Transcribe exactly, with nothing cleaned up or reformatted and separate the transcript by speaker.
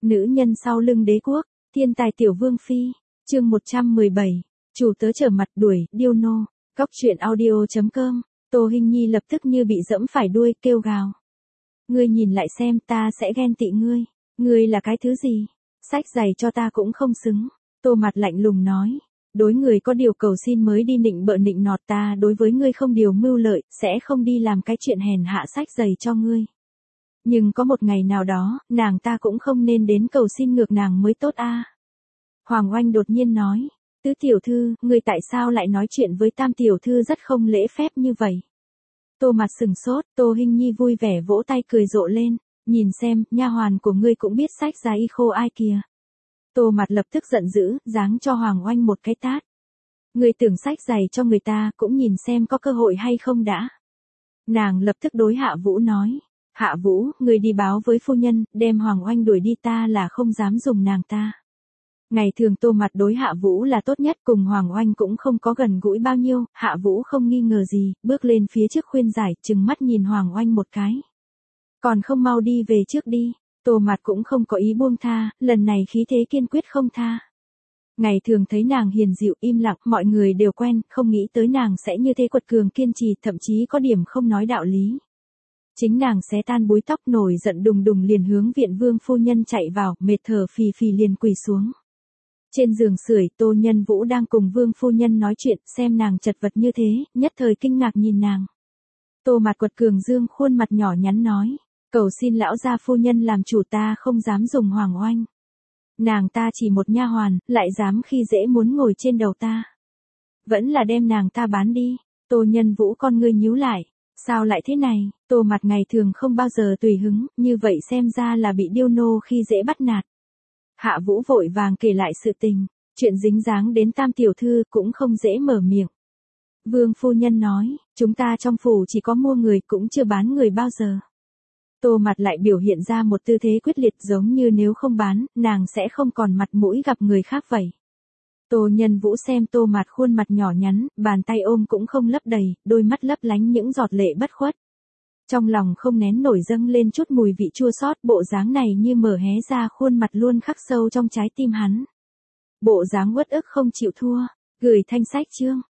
Speaker 1: Nữ nhân sau lưng đế quốc, thiên tài tiểu vương phi, chương một trăm mười bảy, chủ tớ trở mặt đuổi, điêu nô, góc truyện audio.com, Tô Hinh Nhi lập tức như bị dẫm phải đuôi, kêu gào. Ngươi nhìn lại xem, ta sẽ ghen tị ngươi, ngươi là cái thứ gì, xách giày cho ta cũng không xứng. Tô mặt lạnh lùng nói, đối người có điều cầu xin mới đi nịnh bợ nịnh nọt ta, đối với ngươi không điều mưu lợi, sẽ không đi làm cái chuyện hèn hạ xách giày cho ngươi. Nhưng có một ngày nào đó, nàng ta cũng không nên đến cầu xin ngược nàng mới tốt a. Hoàng Oanh đột nhiên nói, tứ tiểu thư, ngươi tại sao lại nói chuyện với tam tiểu thư rất không lễ phép như vậy? Tô mặt sừng sốt, Tô Hinh Nhi vui vẻ vỗ tay cười rộ lên, nhìn xem, nha hoàn của ngươi cũng biết xách giày y khô ai kìa. Tô mặt lập tức giận dữ, giáng cho Hoàng Oanh một cái tát. Ngươi tưởng xách giày cho người ta, cũng nhìn xem có cơ hội hay không đã. Nàng lập tức đối Hạ Vũ nói, Hạ Vũ, ngươi đi báo với phu nhân, đem Hoàng Oanh đuổi đi, ta là không dám dùng nàng ta. Ngày thường Tô mặt đối Hạ Vũ là tốt nhất, cùng Hoàng Oanh cũng không có gần gũi bao nhiêu, Hạ Vũ không nghi ngờ gì, bước lên phía trước khuyên giải, trừng mắt nhìn Hoàng Oanh một cái. Còn không mau đi về trước đi. Tô mặt cũng không có ý buông tha, lần này khí thế kiên quyết không tha. Ngày thường thấy nàng hiền dịu im lặng, mọi người đều quen, không nghĩ tới nàng sẽ như thế quật cường kiên trì, thậm chí có điểm không nói đạo lý. Chính nàng xé tan búi tóc, nổi giận đùng đùng liền hướng viện vương phu nhân chạy vào, mệt thở phì phì liền quỳ xuống. Trên giường sưởi, Tô Nhân Vũ đang cùng vương phu nhân nói chuyện, xem nàng chật vật như thế, nhất thời kinh ngạc nhìn nàng. Tô mặt quật cường dương khuôn mặt nhỏ nhắn nói, cầu xin lão gia phu nhân làm chủ, ta không dám dùng Hoàng Oanh. Nàng ta chỉ một nha hoàn, lại dám khi dễ muốn ngồi trên đầu ta. Vẫn là đem nàng ta bán đi. Tô Nhân Vũ con ngươi nhíu lại. Sao lại thế này? Tô mặt ngày thường không bao giờ tùy hứng, như vậy xem ra là bị điêu nô khi dễ bắt nạt. Hạ Vũ vội vàng kể lại sự tình, chuyện dính dáng đến tam tiểu thư cũng không dễ mở miệng. Vương phu nhân nói, chúng ta trong phủ chỉ có mua người cũng chưa bán người bao giờ. Tô mặt lại biểu hiện ra một tư thế quyết liệt, giống như nếu không bán, nàng sẽ không còn mặt mũi gặp người khác vậy. Tô Nhân Vũ xem Tô mặt khuôn mặt nhỏ nhắn, bàn tay ôm cũng không lấp đầy, đôi mắt lấp lánh những giọt lệ bất khuất. Trong lòng không nén nổi dâng lên chút mùi vị chua xót, bộ dáng này như mở hé ra khuôn mặt luôn khắc sâu trong trái tim hắn. Bộ dáng uất ức không chịu thua, gửi thanh sách chương.